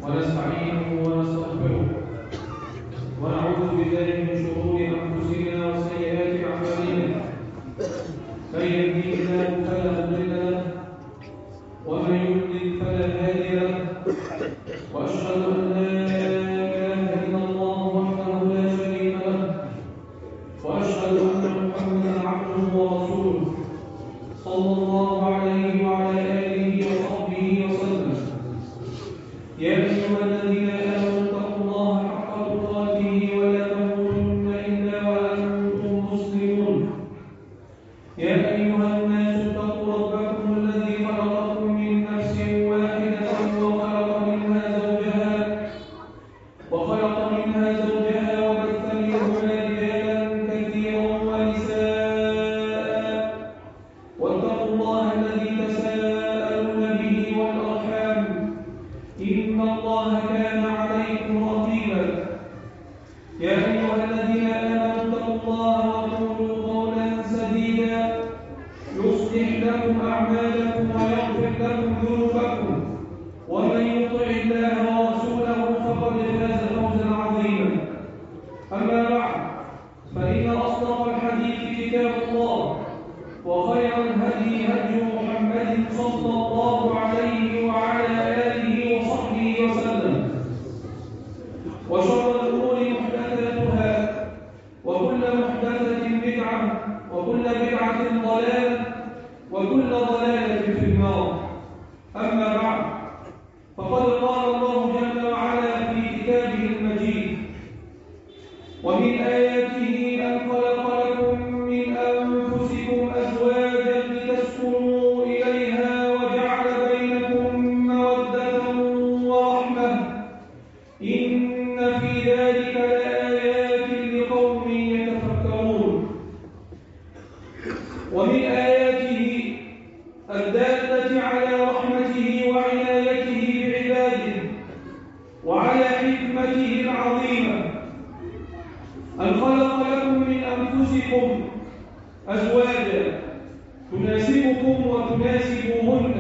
ونستعينه ونستغفره ونعوذ بالله من شرور أنفسنا وسيئات أعمالنا من يهده الله فلا مضل له ومن يضلل فلا هادي له وأشهد أن لا إله إلا الله وحده لا شريك له وأشهد أن محمدا عبده ورسوله صلى الله عليه وعلى آله وصحبه وسلم. يا أيها الذين آمنوا اتقوا الله حق تقاته ولا تموتن إلا وأنتم مسلمون. يا أيها الناس اتقوا ربكم الذي خلقكم من نفس واحدة وخلق منها زوجها وبث منهما رجالا كثيرا ونساء واتقوا الله الذي تساءلون به والأرحام إن الله كان عليكم رقيبا. يا أيها الذين آمنوا اتقوا الله وقولوا قولا سديدا يصلح لكم أعمالكم ويغفر لكم ذنوبكم ومن يطع الله ورسوله فقد فاز فوزا عظيما. أما بعد فإن أصدق الحديث كتاب الله وخير الهدي هدي محمد صلى الله عليه وعلى آله وصحبه وسلم وشر الأمور محدثاتها وكل محدثة بدعة وكل بدعة ضلالة وكل ضلالة في النار. أما بعد فقد قال الله جل وعلا في كتابه المجيد: ومن آياته أن خلق لكم من أنفسكم أزواجا لتسكنوا إليها وجعل بينكم مودة ورحمة إن في ذلك لآيات لقوم يتفكرون. ومن آياته الدالة على رحمته وعنايته بعباده وعلى حكمته العظيمة أن خلق لكم من أنفسكم أزواجا تناسبكم وتناسبوهن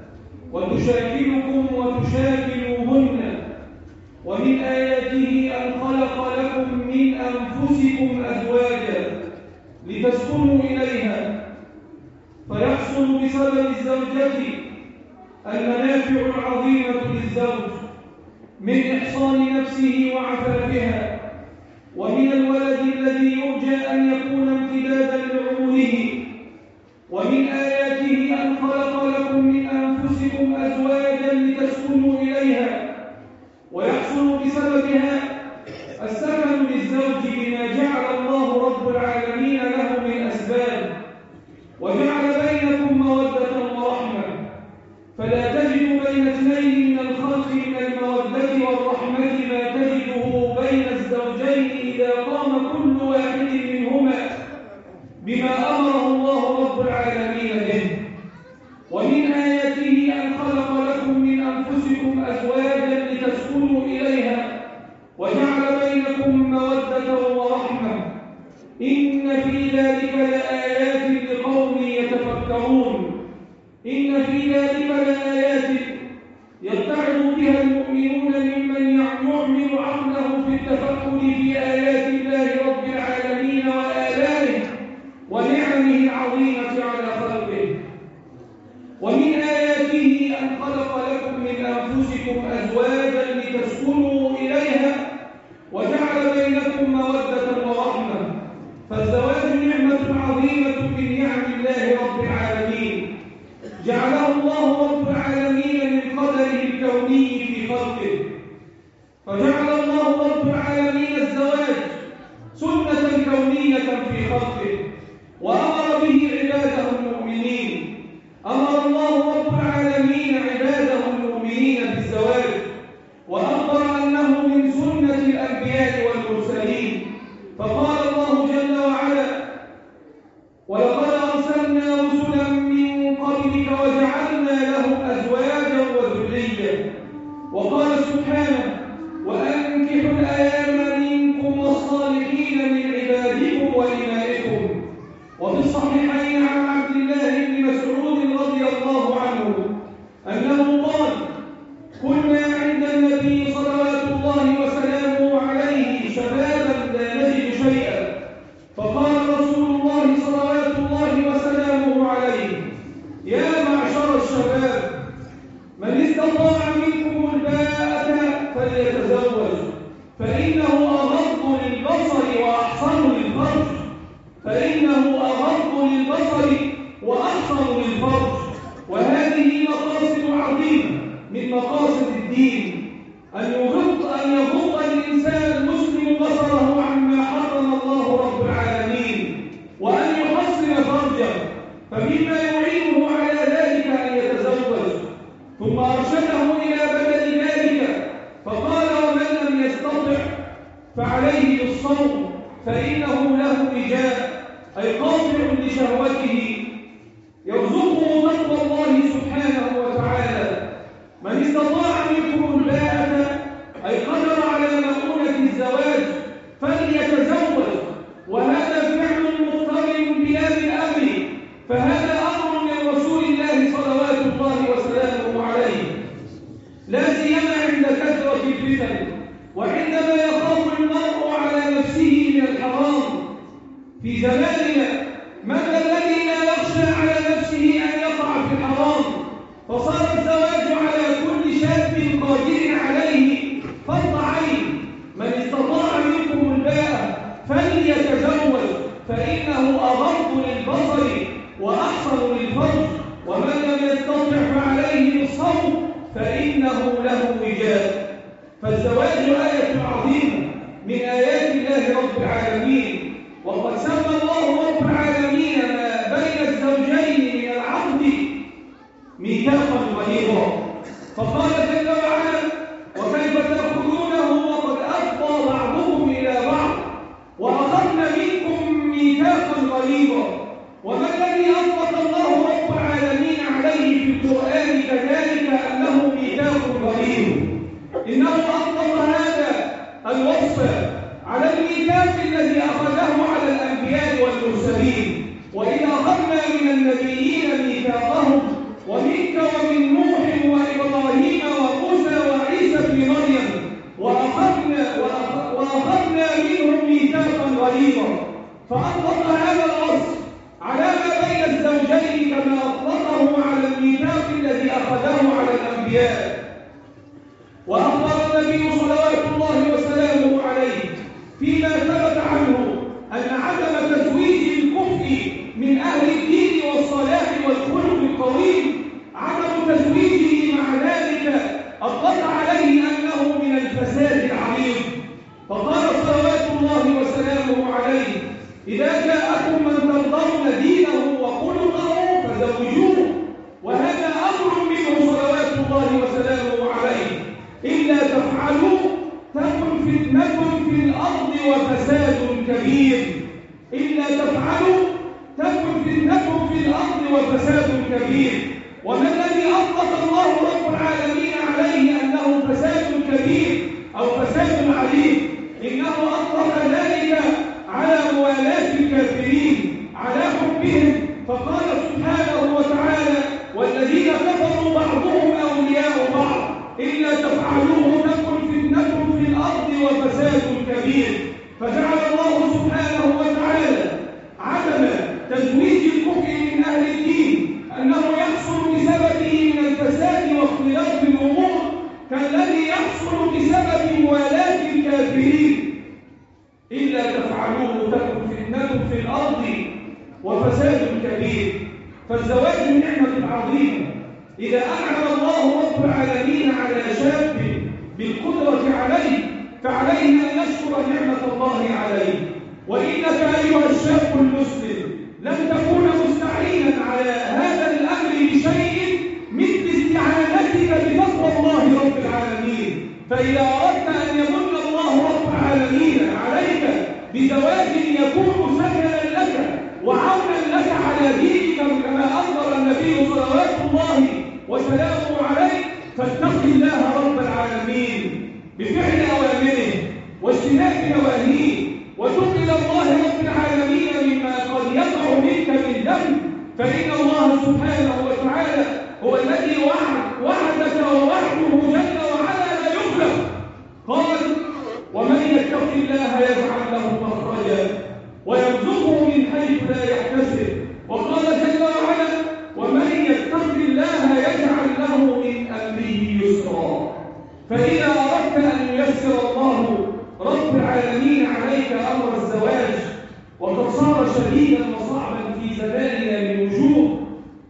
وتشاكلكم وتشاكلوهن. ومن آياته أن خلق لكم من أنفسكم أزواجا لتسكنوا إليها فيحصل بسبب الزوجة المنافع العظيمة للزوج من إحصان نفسه وعفافها ومن الولد الذي يرجى أن يكون امتدادا لعمره. ومن آياته أن خلق لكم من أنفسكم أزواجا لتسكنوا إليها ويحصل بسببها السكن للزوج بما جعل الله رب العالمين له من أسباب وجعل بينكم مودة ورحمة. فلا تجد بين اثنين من الخلق من المودة والرحمة ما تجده بين الزوجين إذا قام كل واحد منهما بما أمره الله رب العالمين به. ومن آياته أن خلق لكم من أنفسكم أزواجا لتسكنوا إليها وجعل بينكم مودة ورحمة إن في ذلك لآيات لقوم يتفكرون. إن في ذلك لآيات يتعظ بها المؤمنون ممن يعمل عقله في التفكر في آيات الله رب العالمين وآلائه ونعمه العظيمة على خلقه. ومن آياته أن خلق لكم من أنفسكم أزواجا لتسكنوا إليها وجعل بينكم مودة ورحمة. فالزواج نعمة عظيمة من نعم الله رب العالمين جعله الله رب العالمين من قدره الكوني في خلقه. فجعل الله رب العالمين الزواج سنة كونية في خلقه وأمر به عباده المؤمنين. أمر الله رب العالمين عباده المؤمنين بالزواج وأخبر أنه من سنة الأنبياء والمرسلين. فقال الله جل وعلا: ولقد أرسلنا رسلا من قبلك وجعلنا لهم أزواجا وذرية. وقال سبحانه: وأن وأحصن للفرج. وهذه مقاصد عظيمة من مقاصد الدين، أن يغض الإنسان المسلم بصره عما حرم الله رب العالمين، وأن يحصن فرجه. فمما يعينه على ذلك أن يتزوج. ثم أرشده إلى بدل ذلك فقال: ومن لم يستطع فعليه بالصوم فإنه له وجاء، أي قاطع لشهوته، يرزقه تقوى الله سبحانه وتعالى. من استطاع منكم الباءة، أي قدر على مؤونة الزواج، فليتزوج. وهذا فعل مضطرب بلاد الأمر، فهذا أمر من رسول الله صلوات الله وسلامه عليه، لا سيما عند كثرة الفتن، وعندما يخاف المرء على نفسه من الحرام. في زماننا من الذي لا يخشى على نفسه أن يقع في الحرام؟ فصار الزواج على كل شاب قادر عليه فرض عين. من استطاع منكم الباءة فليتزوج فإنه أغض للبصر وأحصن للفرج، ومن لم يستطع فعليه بالصوم فإنه له وجاء. فالزواج آية عظيمة من آيات الله رب العالمين، وقد سمى الله رب العالمين ما بين الزوجين من العقد ميثاقا غليظا، فقال جل وعلا: وكيف تأخذونه وقد أفضى بعضكم إلى بعض وأخذنا منكم ميثاقا غليظا. وما الذي أطلق الله رب العالمين عليه في القرآن كذلك أنه ميثاق غليظ؟ إنه أطلق هذا الوصف على الميثاق الذي أخذه على الأنبياء والمرسلين. وإذ أخذنا من النبيين ميثاقهم ومنك ومن نوح وإبراهيم وموسى وعيسى بن مريم وأخذنا منهم ميثاقا غليظا. فأطلق هذا الوصف على ما بين الزوجين كما أطلقه على الميثاق الذي أخذه على الأنبياء. وأخبر النبي صلوات الله وسلامه عليه فيما ثبت عنه أن عدم تزويج الكفء من أهل الدين والصلاح والخلق القويم، عدم تزويجه مع ذلك أطلق عليه أنه من الفساد العريض. فقال صلوات الله وسلامه عليه: إذا جاءكم من ترضون دينه وخلقه فزوجوه. وهذا أمر منه صلوات الله وسلامه عليه. إلا تفعلوا تكن فتنة في الأرض وفساد كبير. إلا تفعلوا تكن فتنة في الأرض وفساد كبير. وما الذي أطلق الله رب العالمين عليه أنه فساد كبير أو فساد عليم؟ إنه أطلق ذلك على موالاة الكافرين، على حبهم. فقال سبحانه وتعالى: والذين كفروا بعضهم أولياء بعض إلا تفعلوه تكن فتنة في الأرض وفساد كبير. فجعل الله سبحانه وتعالى عدم تزويج الكفر من أهل الدين أنه يحصل بسببه من الفساد واختلاف الأمور كالذي يحصل بسبب موالاة الكافرين. إلا تفعلوه تكن فتنة في الأرض وفساد كبير. فالزواج نعمة عظيمة. إذا أنعم الله رب العالمين على شاب بالقدرة عليه فعليه أن يشكر نعمة الله عليه. وإنك أيها الشاب المسلم لن تكون مستعينا على هذا الأمر بشيء مثل استعانتك بتقوى الله رب العالمين. فإذا أردت أن يمن الله رب العالمين عليك بزواج يكون سكنا لك وعونا لك على دينك كما أخبر النبي صلوات الله وسلامه عليه، فاتق الله رب العالمين بفعل أوامره واجتناب نواهيه، وتب إلى الله رب العالمين مما قد يقع منك من ذنب. فإن الله سبحانه وتعالى هو الذي وعدك ووعده جل وعلا لا يخلف. قال: ومن يتق الله يجعل له مخرجا ويرزقه من حيث لا يحتسب. وقال جل وعلا: ومن يتق الله يجعل له من أمره يسرا. فإذا أردت أن ييسر الله رب العالمين عليك أمر الزواج، وقد صار شديدا وصعبا في زماننا من وجوه،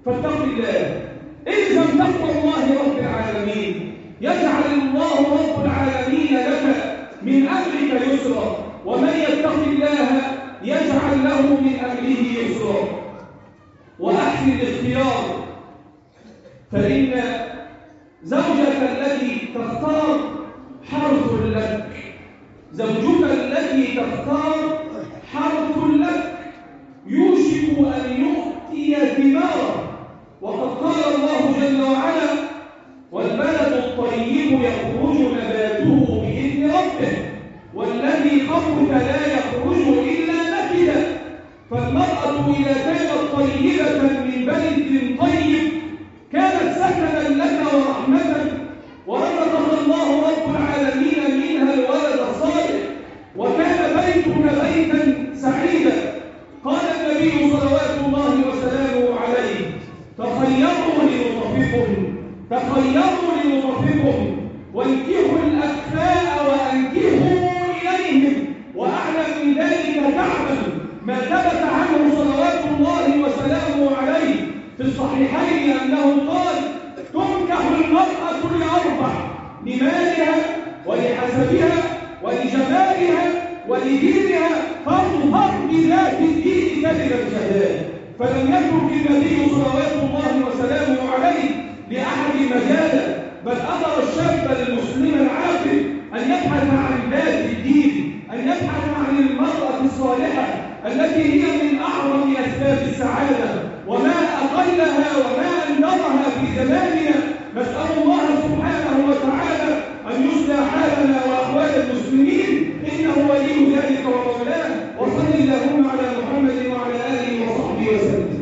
أحسن الاختيار، فإن زوجك التي تختار حرث لك، زوجك التي تختار حرث لك يوشك أن يؤتي ثماره. وقد قال الله جل وعلا: والبلد الطيب يخرج نباته بإذن ربه والذي خبث لا يخرج إلا نكدا. فالمرأة إذا كانت طيبة من بلد طيب كانت سكنا لك ورحمة، ورزقك الله رب العالمين منها الولد الصالح، وكان بيتك بيتا سعيدا. قال النبي صلوات الله وسلامه عليه: تخيروا لنطفقهم، تخيروا لنطفقهم، وانكحوا الأكفاء وأنكحوا إليهم. وأعلم من ذلك كعبا ما ثبت عنه صلوات الله وسلامه عليه في الصحيحين أنه قال: تنكح المرأة لأربع: لمالها ولحسبها ولجمالها ولدينها، فاظفر بذات الدين تجد الجلال. فلم يترك النبي صلوات الله وسلامه عليه لأحد مجالا، بل أمر الشاب المسلم العاقل أن يبحث عن ذات الدين، أن يبحث عن المرأة الصالحة التي هي من أعظم أسباب السعادة، وما أقلها وما أنذرها في زماننا. نسأل الله سبحانه وتعالى أن يصلح حالنا وأحوال المسلمين، إنه ولي ذلك ومولاه. وصل اللهم على محمد وعلى آله وصحبه وسلم.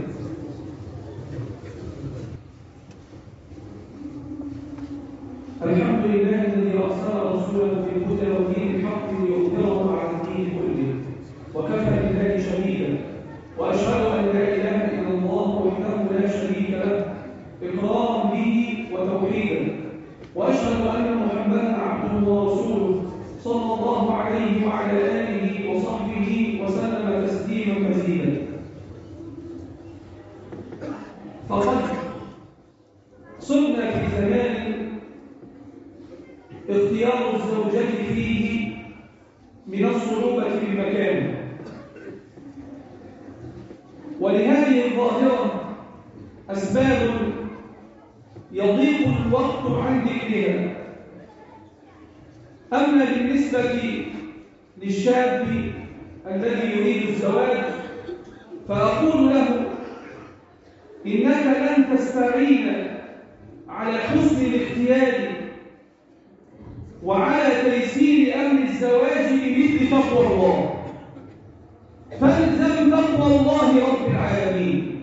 الحمد لله الذي أرسل رسوله بالهدى ودين الحق ليظهره على الدين كله، وكفى بالله شهيدا، وأشهد أن لا إله إلا الله وحده لا شريك له إقرارا به وتوحيدا، وأشهد أن محمدا عبده ورسوله صلى الله عليه وعلى آله وصحبه وسلم تسليما مزيدا. فقد صرنا في زمان اختيار الزوجة فيه من الصعوبة بمكان، ولهذه الظاهرة أسباب يضيق الوقت عن ذكرها. أما بالنسبة للشاب الذي يريد الزواج فأقول له: إنك لن تستعين على حسن الاختيار وعلى تيسير أمر الزواج بمثل تقوى الله، فالزم تقوى الله رب العالمين،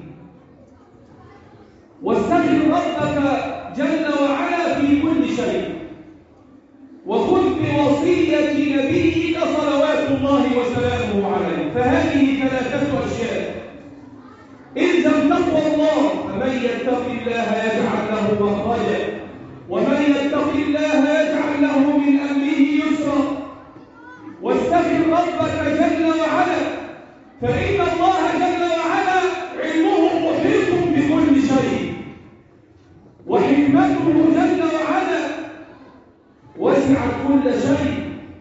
واستغفر ربك جل وعلا في كل شيء، وخذ بوصية نبيك صلوات الله وسلامه عليه. فهذه ثلاثة أشياء: إلزم تقوى الله، فمن يتق الله يجعل له مخرجا، ومن يتق الله يجعل له من أمره يسرا، واستغفر ربك جل وعلا، فإن الله جل وعلا علمه محيط بكل شيء، وحكمته جل وعلا وسعت كل شيء.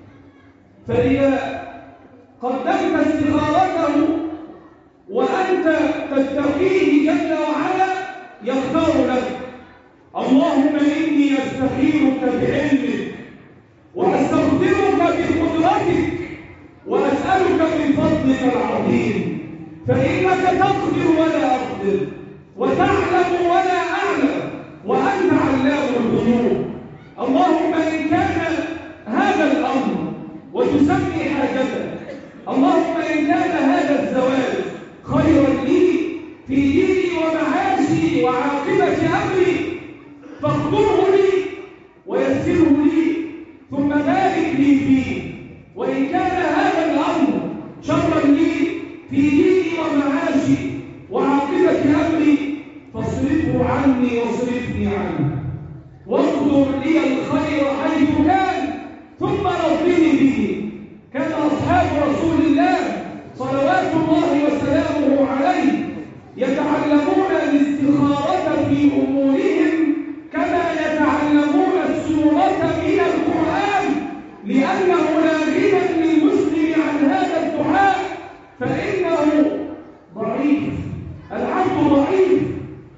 فإذا قدمت استخارته وأنت تتقيه جل وعلا يختار لك. اللهم إني أستخيرك بعلمك وأستغفرك بقدرتك وأسألك من فضلك العظيم، فإنك تقدر ولا أقدر، وتعلم ولا أعلم، وأنت علام الغيوب. اللهم إن كان هذا الأمر وتسمي حاجتك، اللهم إن كان هذا الزواج خيرا لي في ديني ومعاشي وعاقبة أمري فاقدره لي ويسره لي ثم بارك لي فيه، وإن كان هذا الأمر شرا لي في ديني ومعاشي وعاقبة أمري فاصرفه عني واصرفني عنه، واقدر لي الخير حيث كان ثم رضني به. كان أصحاب رسول الله صلوات الله وسلامه عليه يتعلمون الاستخارة في أمورهم كما يتعلمون السورة من القرآن، لأنه لا غنى للمسلم عن هذا الدعاء، فإنه ضعيف، العبد ضعيف،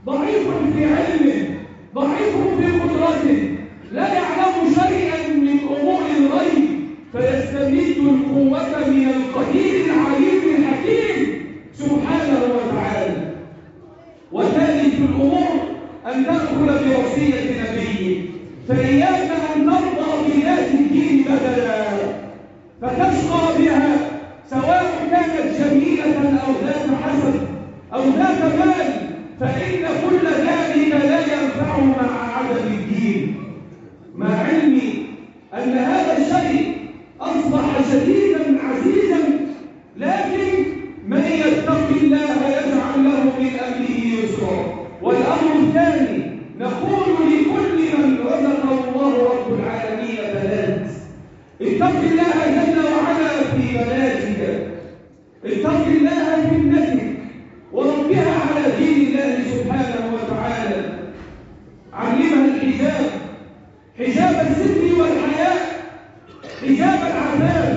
ضعيف في علمه، ضعيف في قدرته، لا يعلم شيئا من أمور الغيب، فيستمد القوة من القدير العليم الحكيم سبحانه وتعالى. وثالث الأمور أن تأخذ بوصية نبيه، فإياك أن ترضى بذات الدين بدلا فتشقى بها، سواء كانت جميلة أو ذات حسب أو ذات مال، فإن كل ذلك لا ينفع مع عدم الدين. مع علمي أن هذا الشيء أصبح شديدا عزيزا، لكن من يتق الله يجعل له من أمره يسرا. والأمر الثاني نقول لكل من رزقه الله رب العالمين بنات: اتق الله جل وعلا في بناتك، اتق الله في ابنتك، وربها على دين الله سبحانه وتعالى. علمها الحجاب، حجاب الستر والحياء، حجاب العفاف،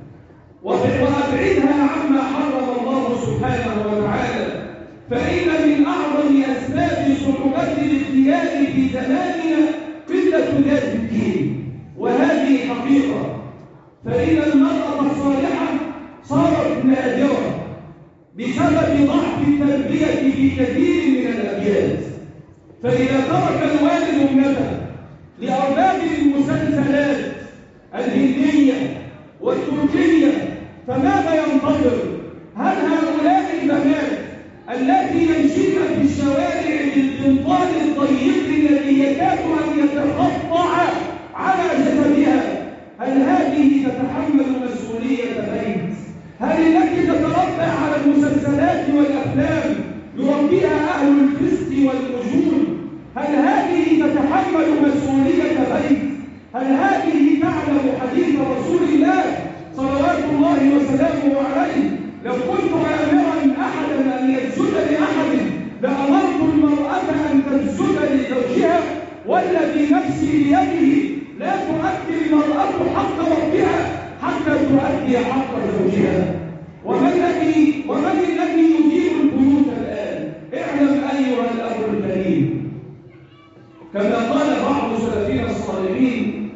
وابعدها عما حرم الله سبحانه وتعالى. فإن من أعظم أسباب صعوبة الابتلاء في زماننا قلة ذات الدين، وهذه حقيقة. فإن المرأة الصالحة صارت نادرة بسبب ضعف التربية في كثير من الأبيات. فإذا ترك الوالد ابنته لأرباب المسلسلات الهندية والتركية فماذا ينتظر؟ هل هؤلاء البنات التي يمشين في الشوارع بالبنطال الضيق الذي يكاد أن يتقطع على جسدها، هل هذه تتحمل مسؤولية بيت؟ هل التي تتربى على المسلسلات والأفلام يربيها أهل الفسق والفجور، هل هذه تتحمل مسؤولية بيت؟ هل هذه تعلم حديث رسول الله صلوات الله وسلامه عليه: لو كنت آمرا أحدا أن يسجد لأحد لأمرت المرأة أن تسجد لزوجها، والذي نفسي بيده لا تؤدي المرأة حق ربها حتى تؤدي حق زوجها. ومن الذي يدير البيوت الآن؟ اعلم أيها الأخ الكريم، كما قال بعض سلفنا الصالحين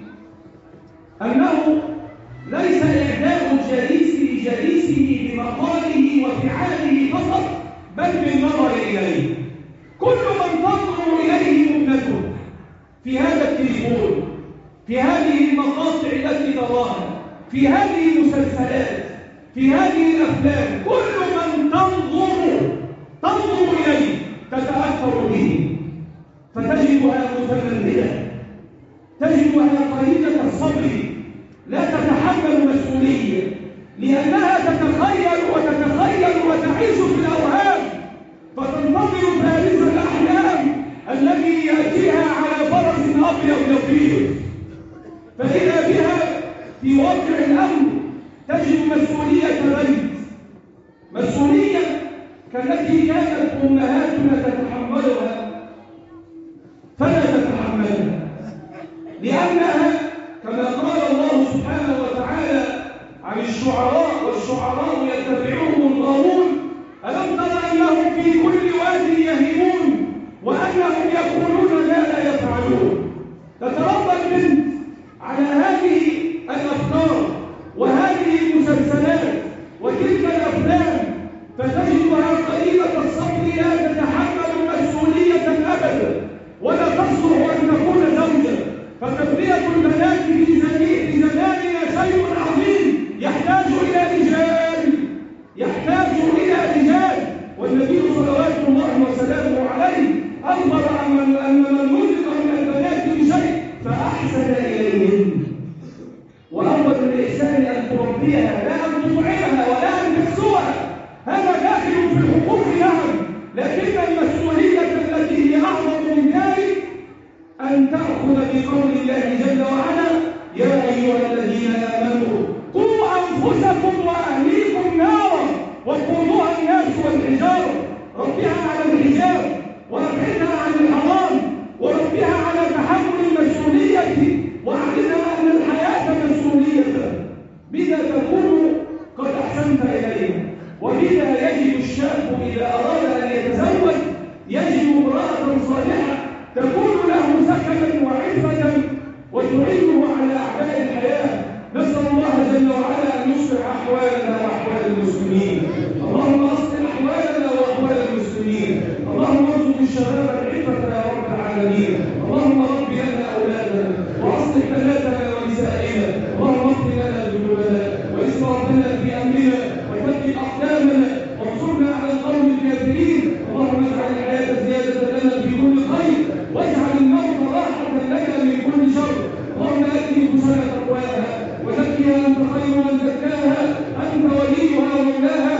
أنه ليس إعداء الجليس لجليسه بمقاله وفعاله فقط، بل بالنظر إليه. كل من تنظر إليه ابنته في هذا التليفون، في هذه المقاطع التي تراها، في هذه المسلسلات، في هذه الأفلام، كل من تنظر إليه تتأثر به، فتجدها متمردة، تجدها قليلة الصبر، لا تتحمل مسؤولية، لأنها تتخيل وتعيش في الأوهام، فتنتظر فارس الأحلام الذي يأتيها على فرس أبيض يطير، فإذا بها في واقع الأمر تجد مسؤولية بيت، مسؤولية كالتي كانت أمهاتنا تتحملها فلا تتحملها، لأنها كما قال الله سبحانه وتعالى عن الشعراء: والشعراء يتبعهم الغاوون ألم تر أنهم في كل واد يهيمون وأنهم يقولون لا يفعلون. تتربى البنت على هذه الأفكار وهذه المسلسلات وتلك الأفلام، فتجدها قليلة الصبر، لا تتحمل مسؤولية أبدا، ولا تصلح أن تكون زوجة. فتربية البنات في زماننا شيء عظيم يحتاج إلى رجال، والنبي صلوات الله وسلامه عليه أخبر أن من رزق من البنات بشيء فأحسن إليهن، وأول الإحسان أن تربيها لا أن تطعمها ولا أن تكسوها، هذا داخل في الحقوق نعم، لكن المسؤولية التي هي أعظم من ذلك أن تأخذ بقول الله جل وعلا: يا أيها الذين آمنوا قوا أنفسكم وأهليكم نارا وقودها الناس والحجارة. ربها على الحجاب، وربها عن الحرام، وربها على تحمل المسؤولية، وأعلمها أن الحياة مسؤولية، بذا تكون قد أحسنت إليها. وبذا يجد الشاب إذا أراد أن يتزوج يجد وتعينه على أعداء الحياة. نسأل الله جل وعلا أن يصلح أحوالنا وأحوال المسلمين. اللهم أصلح أحوالنا وأحوال المسلمين. اللهم ارزق الشباب العفة يا رب العالمين. اللهم رب لنا أولادنا وأصلح بناتنا ونسائنا. اللهم اغفر لنا ذنوبنا وإسرافنا في أمرنا وثبت أقدامنا وانصرنا على القوم الكافرين. اللهم اجعل الحياة زيادة لنا في كل خير واجعل الموت راحة لنا من كل شر. اللهم آت نفوسنا تقواها وزكها أنت خير من زكاها أنت وليها ومولاها.